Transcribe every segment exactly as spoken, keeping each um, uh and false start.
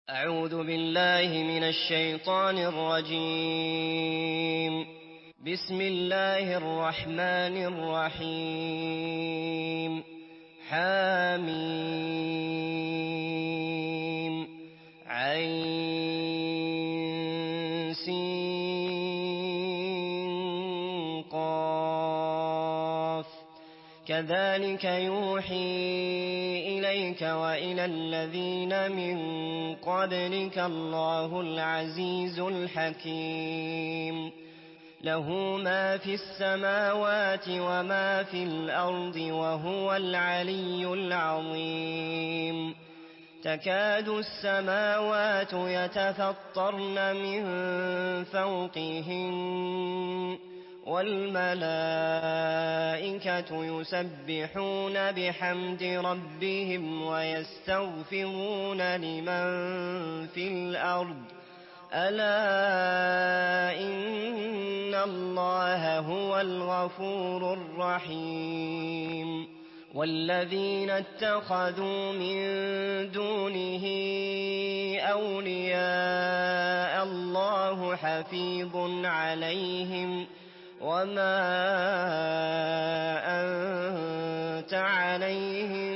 أعوذ بالله من الشيطان الرجيم. بسم الله الرحمن الرحيم. حميم عين سين قاف. كذلك يوحي إليك وإلى الذين من قبلك الله العزيز الحكيم. له ما في السماوات وما في الأرض وهو العلي العظيم. تكاد السماوات يتفطرن من فوقهن والملائكة يسبحون بحمد ربهم ويستغفرون لمن في الأرض ألا إن الله هو الغفور الرحيم. والذين اتخذوا من دونه أولياء الله حفيظ عليهم وما أنت عليهم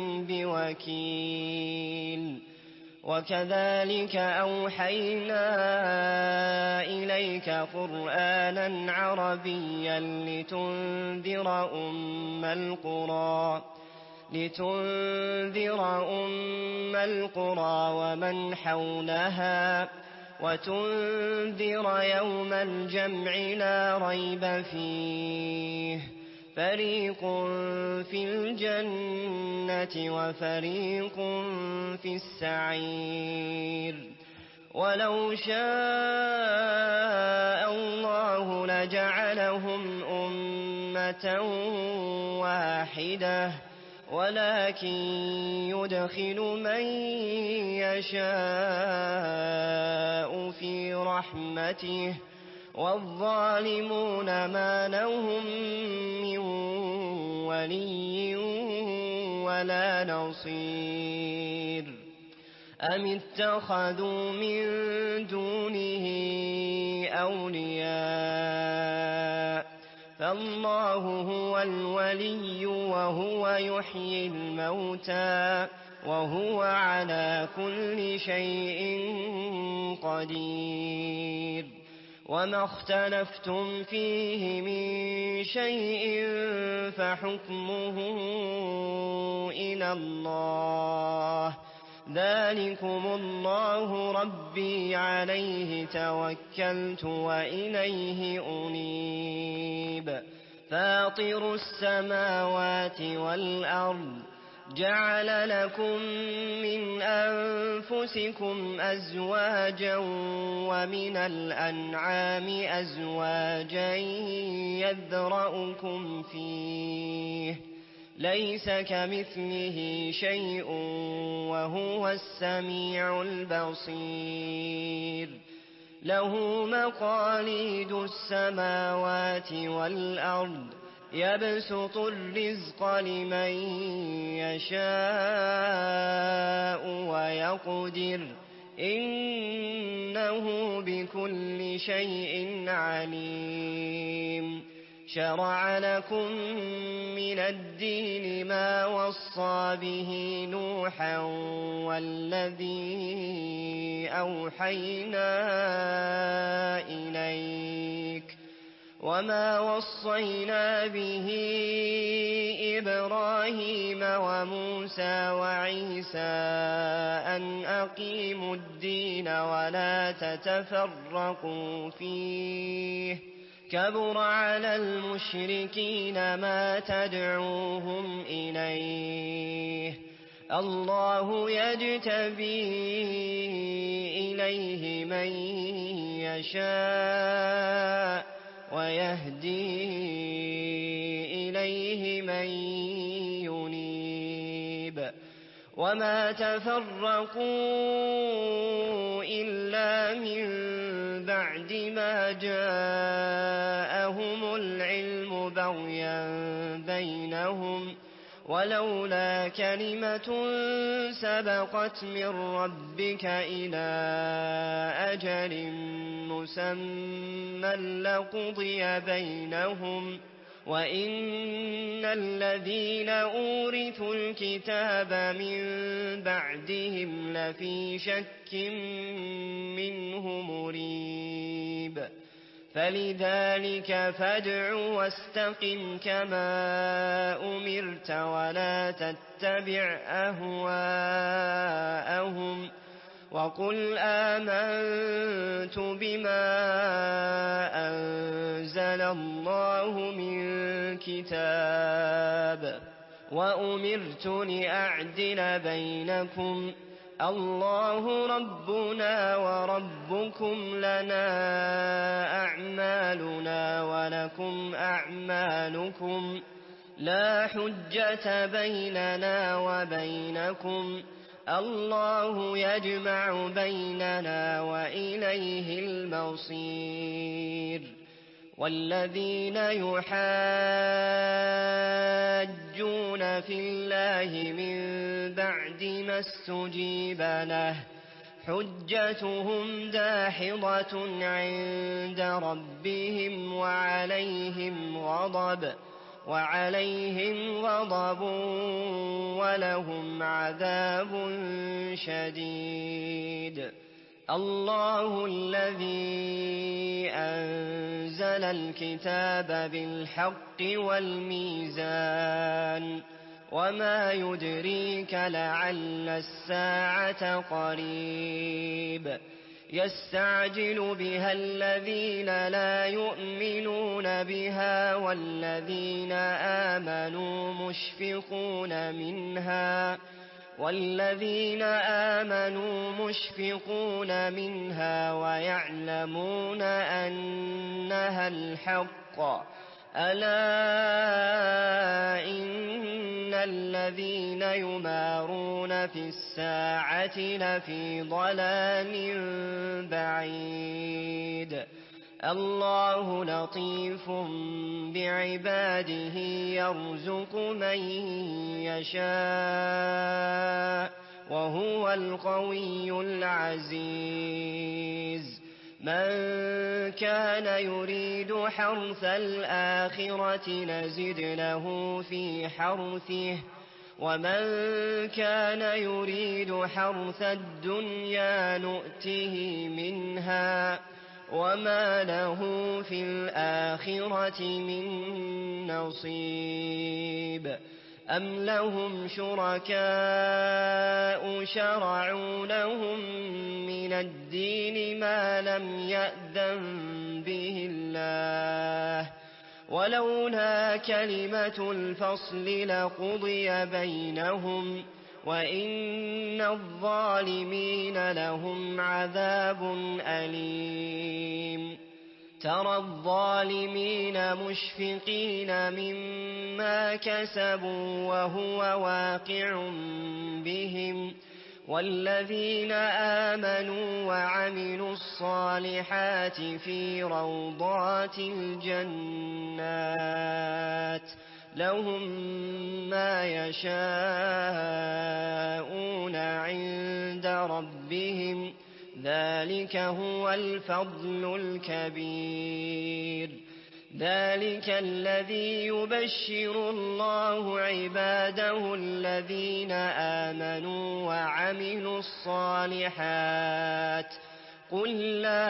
بوكيل. وكذلك أوحينا إليك قرآنا عربيا لتنذر أم القرى لتنذر أم القرى ومن حولها وتنذر يوم الجمع لا ريب فيه فريق في الجنة وفريق في السعير. ولو شاء الله لجعلهم أمة واحدة ولكن يدخل من يشاء في رحمته والظالمون ما لهم من ولي ولا نصير. أم اتخذوا من دونه أولياء فالله هو الولي وهو يحيي الموتى وهو على كل شيء قدير. وما اختلفتم فيه من شيء فحكمه إلى الله ذلكم الله ربي عليه توكلت وإليه أنيب. فاطر السماوات والأرض جعل لكم من أنفسكم أزواجا ومن الأنعام أزواجا يذرأكم فيه ليس كمثله شيء وهو السميع البصير. له مقاليد السماوات والأرض يبسط الرزق لمن يشاء ويقدر إنه بكل شيء عليم. شرع لكم من الدين ما وصى به نوحا والذي أوحينا إليك وما وصينا به إبراهيم وموسى وعيسى أن أقيموا الدين ولا تتفرقوا فيه كبر على المشركين ما تدعوهم إليه. الله يجتبي إليه من يشاء ويهدي إليه من ينيب. وما تفرقوا إلا من بعد ما جاءهم العلم بغيا بينهم ولولا كلمة سبقت من ربك إلى أجل مسمى لقضي بينهم وإن الذين أورثوا الكتاب من بعدهم لفي شك منه مريب فلذلك فادع واستقم كما أمرت ولا تتبع أهواءهم وقل آمنت بما أنزل الله من كتاب وأمرت لأعدل بينكم الله ربنا وربكم لنا أعمالنا ولكم أعمالكم لا حجة بيننا وبينكم الله يجمع بيننا وإليه المصير والذين يحاجون في الله من بعد ما استجيب له حجتهم داحضة عند ربهم وعليهم غضب وعليهم غضب ولهم عذاب شديد الله الذي أنزل الكتاب بالحق والميزان وما يدريك لعل الساعة قريب يستعجل بها الذين لا يؤمنون بها والذين آمنوا مشفقون منها والذين آمنوا مشفقون منها ويعلمون أنها الحق ألا إن الذين يمارون في الساعة لفي ضلال بعيد الله لطيف بعباده يرزق من يشاء وهو القوي العزيز من كان يريد حرث الآخرة نزد له في حرثه ومن كان يريد حرث الدنيا نؤته منها وما له في الآخرة من نصيب أم لهم شركاء شرعوا لهم من الدين ما لم يأذن به الله ولولا كلمة الفصل لقضي بينهم وإن الظالمين لهم عذاب أليم ترى الظالمين مشفقين مما كسبوا وهو واقع بهم والذين آمنوا وعملوا الصالحات في روضات الجنات لهم ما يشاءون عند ربهم ذلك هو الفضل الكبير ذلك الذي يبشر الله عباده الذين آمنوا وعملوا الصالحات قل لا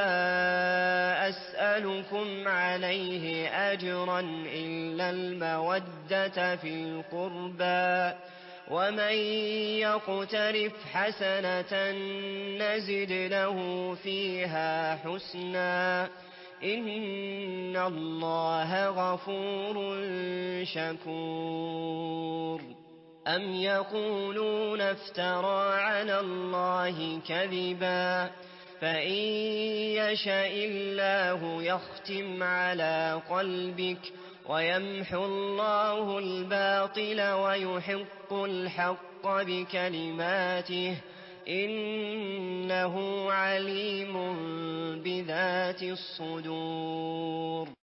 أسألكم عليه أجرا إلا المودة في القربى ومن يقترف حسنة نزد له فيها حسنا إن الله غفور شكور أم يقولون افترى على الله كذبا فإن يشاء الله يختم على قلبك ويمحو الله الباطل ويحق الحق بكلماته إنه عليم بذات الصدور